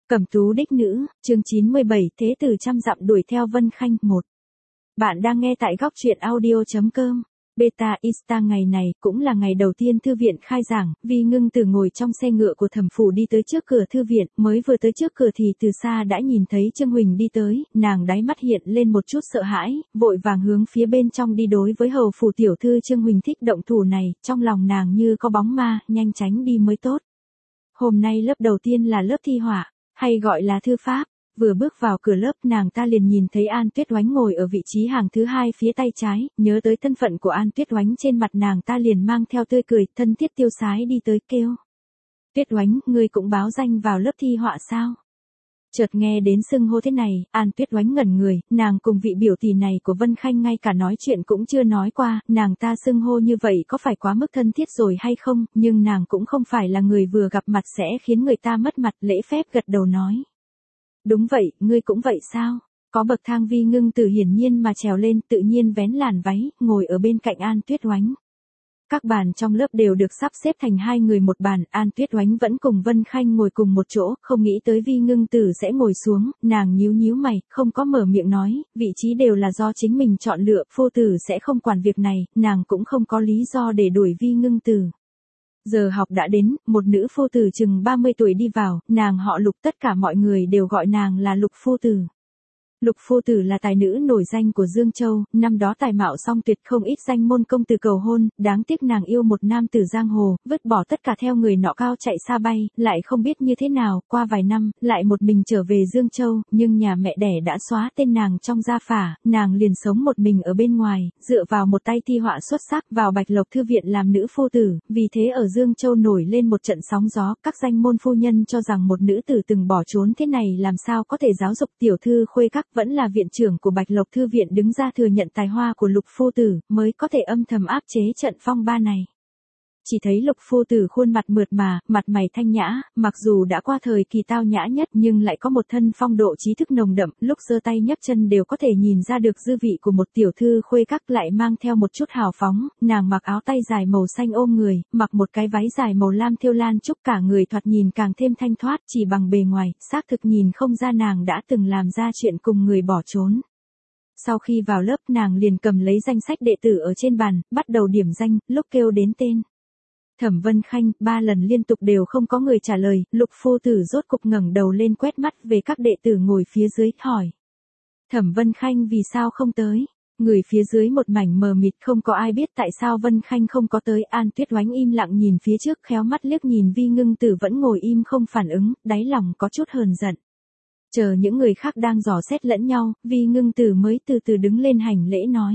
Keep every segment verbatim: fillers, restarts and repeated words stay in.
Cẩm tú đích nữ, chương chín mươi bảy, thế tử trăm dặm đuổi theo Vân Khanh. Một. Bạn đang nghe tại góc truyện audio.com. Beta Ista. Ngày này cũng là ngày đầu tiên thư viện khai giảng, Vi Ngưng Tử ngồi trong xe ngựa của thẩm phủ đi tới trước cửa thư viện, mới vừa tới trước cửa thì từ xa đã nhìn thấy Trương Huỳnh đi tới, nàng đáy mắt hiện lên một chút sợ hãi, vội vàng hướng phía bên trong đi. Đối với hầu phủ tiểu thư Trương Huỳnh thích động thủ này, trong lòng nàng như có bóng ma, nhanh tránh đi mới tốt. Hôm nay lớp đầu tiên là lớp thi họa, hay gọi là thư pháp. Vừa bước vào cửa lớp, nàng ta liền nhìn thấy An Tuyết Oánh ngồi ở vị trí hàng thứ hai phía tay trái, nhớ tới thân phận của An Tuyết Oánh, trên mặt nàng ta liền mang theo tươi cười, thân thiết tiêu sái đi tới kêu: Tuyết Oánh, ngươi cũng báo danh vào lớp thi họa sao? Chợt nghe đến xưng hô thế này, An Tuyết Oánh ngẩn người, nàng cùng vị biểu tỷ này của Vân Khanh ngay cả nói chuyện cũng chưa nói qua, nàng ta xưng hô như vậy có phải quá mức thân thiết rồi hay không, nhưng nàng cũng không phải là người vừa gặp mặt sẽ khiến người ta mất mặt, lễ phép gật đầu nói: Đúng vậy, ngươi cũng vậy sao? Có bậc thang. Vi Ngưng Tử hiển nhiên mà trèo lên, tự nhiên vén làn váy, ngồi ở bên cạnh An Tuyết Oánh. Các bàn trong lớp đều được sắp xếp thành hai người một bàn, An Tuyết Oánh vẫn cùng Vân Khanh ngồi cùng một chỗ, không nghĩ tới Vi Ngưng Tử sẽ ngồi xuống, nàng nhíu nhíu mày, không có mở miệng nói, vị trí đều là do chính mình chọn lựa, phu tử sẽ không quản việc này, nàng cũng không có lý do để đuổi Vi Ngưng Tử. Giờ học đã đến, một nữ phu tử chừng ba mươi tuổi đi vào, nàng họ Lục, tất cả mọi người đều gọi nàng là Lục phu tử. Lục phu tử là tài nữ nổi danh của Dương Châu, năm đó tài mạo song tuyệt, không ít danh môn công tử cầu hôn, đáng tiếc nàng yêu một nam tử giang hồ, vứt bỏ tất cả theo người nọ cao chạy xa bay, lại không biết như thế nào, qua vài năm, lại một mình trở về Dương Châu, nhưng nhà mẹ đẻ đã xóa tên nàng trong gia phả, nàng liền sống một mình ở bên ngoài, dựa vào một tay thi họa xuất sắc vào Bạch Lộc thư viện làm nữ phu tử, vì thế ở Dương Châu nổi lên một trận sóng gió, các danh môn phu nhân cho rằng một nữ tử từng bỏ trốn thế này làm sao có thể giáo dục tiểu thư khuê các, vẫn là viện trưởng của Bạch Lộc thư viện đứng ra thừa nhận tài hoa của Lục phu tử, mới có thể âm thầm áp chế trận phong ba này. Chỉ thấy Lục phu tử khuôn mặt mượt mà, mặt mày thanh nhã, mặc dù đã qua thời kỳ tao nhã nhất nhưng lại có một thân phong độ trí thức nồng đậm, lúc giơ tay nhấc chân đều có thể nhìn ra được dư vị của một tiểu thư khuê các, lại mang theo một chút hào phóng, nàng mặc áo tay dài màu xanh ôm người, mặc một cái váy dài màu lam thêu lan trúc, cả người thoạt nhìn càng thêm thanh thoát, chỉ bằng bề ngoài, xác thực nhìn không ra nàng đã từng làm ra chuyện cùng người bỏ trốn. Sau khi vào lớp, nàng liền cầm lấy danh sách đệ tử ở trên bàn, bắt đầu điểm danh, lúc kêu đến tên Thẩm Vân Khanh, ba lần liên tục đều không có người trả lời, Lục phu tử rốt cục ngẩng đầu lên quét mắt về các đệ tử ngồi phía dưới, hỏi: Thẩm Vân Khanh vì sao không tới? Người phía dưới một mảnh mờ mịt, không có ai biết tại sao Vân Khanh không có tới. An Tuyết Oánh im lặng nhìn phía trước, khéo mắt liếc nhìn Vi Ngưng Tử vẫn ngồi im không phản ứng, đáy lòng có chút hờn giận. Chờ những người khác đang dò xét lẫn nhau, Vi Ngưng Tử mới từ từ đứng lên hành lễ nói: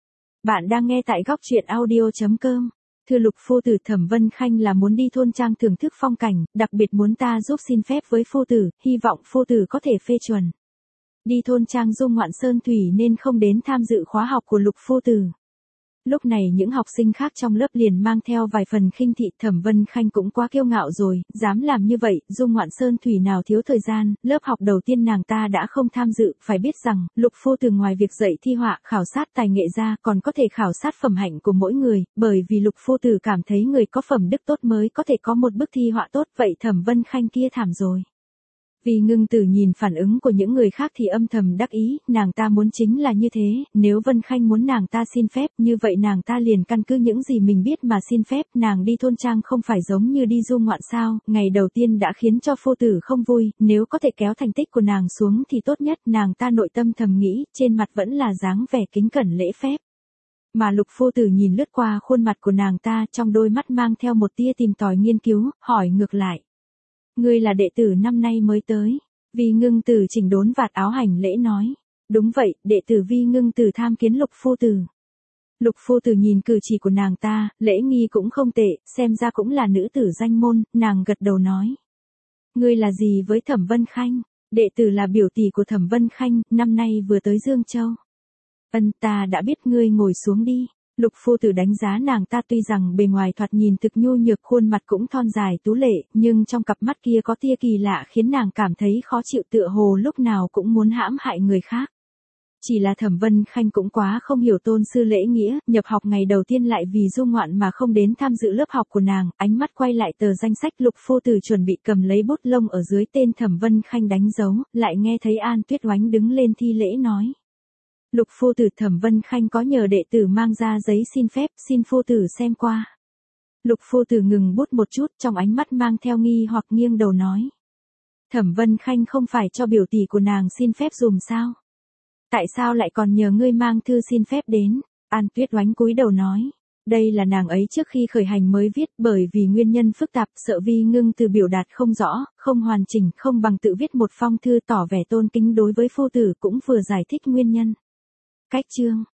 Bạn đang nghe tại góc truyện audio.com. Thưa Lục phu tử, Thẩm Vân Khanh là muốn đi thôn trang thưởng thức phong cảnh, đặc biệt muốn ta giúp xin phép với phu tử, hy vọng phu tử có thể phê chuẩn. Đi thôn trang du ngoạn sơn thủy nên không đến tham dự khóa học của Lục phu tử. Lúc này những học sinh khác trong lớp liền mang theo vài phần khinh thị, Thẩm Vân Khanh cũng quá kiêu ngạo rồi, dám làm như vậy, du ngoạn sơn thủy nào thiếu thời gian, lớp học đầu tiên nàng ta đã không tham dự, phải biết rằng, Lục phu tử ngoài việc dạy thi họa, khảo sát tài nghệ ra, còn có thể khảo sát phẩm hạnh của mỗi người, bởi vì Lục phu tử cảm thấy người có phẩm đức tốt mới có thể có một bức thi họa tốt, vậy Thẩm Vân Khanh kia thảm rồi. Vì Ngưng Tử nhìn phản ứng của những người khác thì âm thầm đắc ý, nàng ta muốn chính là như thế, nếu Vân Khanh muốn nàng ta xin phép, như vậy nàng ta liền căn cứ những gì mình biết mà xin phép, nàng đi thôn trang không phải giống như đi du ngoạn sao, ngày đầu tiên đã khiến cho phu tử không vui, nếu có thể kéo thành tích của nàng xuống thì tốt nhất, nàng ta nội tâm thầm nghĩ, trên mặt vẫn là dáng vẻ kính cẩn lễ phép. Mà Lục phu tử nhìn lướt qua khuôn mặt của nàng ta, trong đôi mắt mang theo một tia tìm tòi nghiên cứu, hỏi ngược lại: Ngươi là đệ tử năm nay mới tới? Vi Ngưng Tử chỉnh đốn vạt áo hành lễ nói: Đúng vậy, đệ tử Vi Ngưng Tử tham kiến Lục phu tử. Lục phu tử nhìn cử chỉ của nàng ta, lễ nghi cũng không tệ, xem ra cũng là nữ tử danh môn, nàng gật đầu nói: Ngươi là gì với Thẩm Vân Khanh? Đệ tử là biểu tỷ của Thẩm Vân Khanh, năm nay vừa tới Dương Châu. Ân, ta đã biết, ngươi ngồi xuống đi. Lục phu tử đánh giá nàng ta, tuy rằng bề ngoài thoạt nhìn thực nhu nhược, khuôn mặt cũng thon dài tú lệ, nhưng trong cặp mắt kia có tia kỳ lạ khiến nàng cảm thấy khó chịu, tựa hồ lúc nào cũng muốn hãm hại người khác. Chỉ là Thẩm Vân Khanh cũng quá không hiểu tôn sư lễ nghĩa, nhập học ngày đầu tiên lại vì du ngoạn mà không đến tham dự lớp học của nàng, ánh mắt quay lại tờ danh sách. Lục phu tử chuẩn bị cầm lấy bút lông ở dưới tên Thẩm Vân Khanh đánh dấu, lại nghe thấy An Tuyết Oánh đứng lên thi lễ nói. Lục phu tử, Thẩm Vân Khanh có nhờ đệ tử mang ra giấy xin phép, xin phu tử xem qua. Lục phu tử ngừng bút một chút, trong ánh mắt mang theo nghi hoặc nghiêng đầu nói. Thẩm Vân Khanh không phải cho biểu tỷ của nàng xin phép dùm sao? Tại sao lại còn nhờ ngươi mang thư xin phép đến? An Tuyết Oánh cúi đầu nói. Đây là nàng ấy trước khi khởi hành mới viết, bởi vì nguyên nhân phức tạp, sợ Vi Ngưng từ biểu đạt không rõ, không hoàn chỉnh, không bằng tự viết một phong thư tỏ vẻ tôn kính đối với phu tử, cũng vừa giải thích nguyên nhân. Cách chương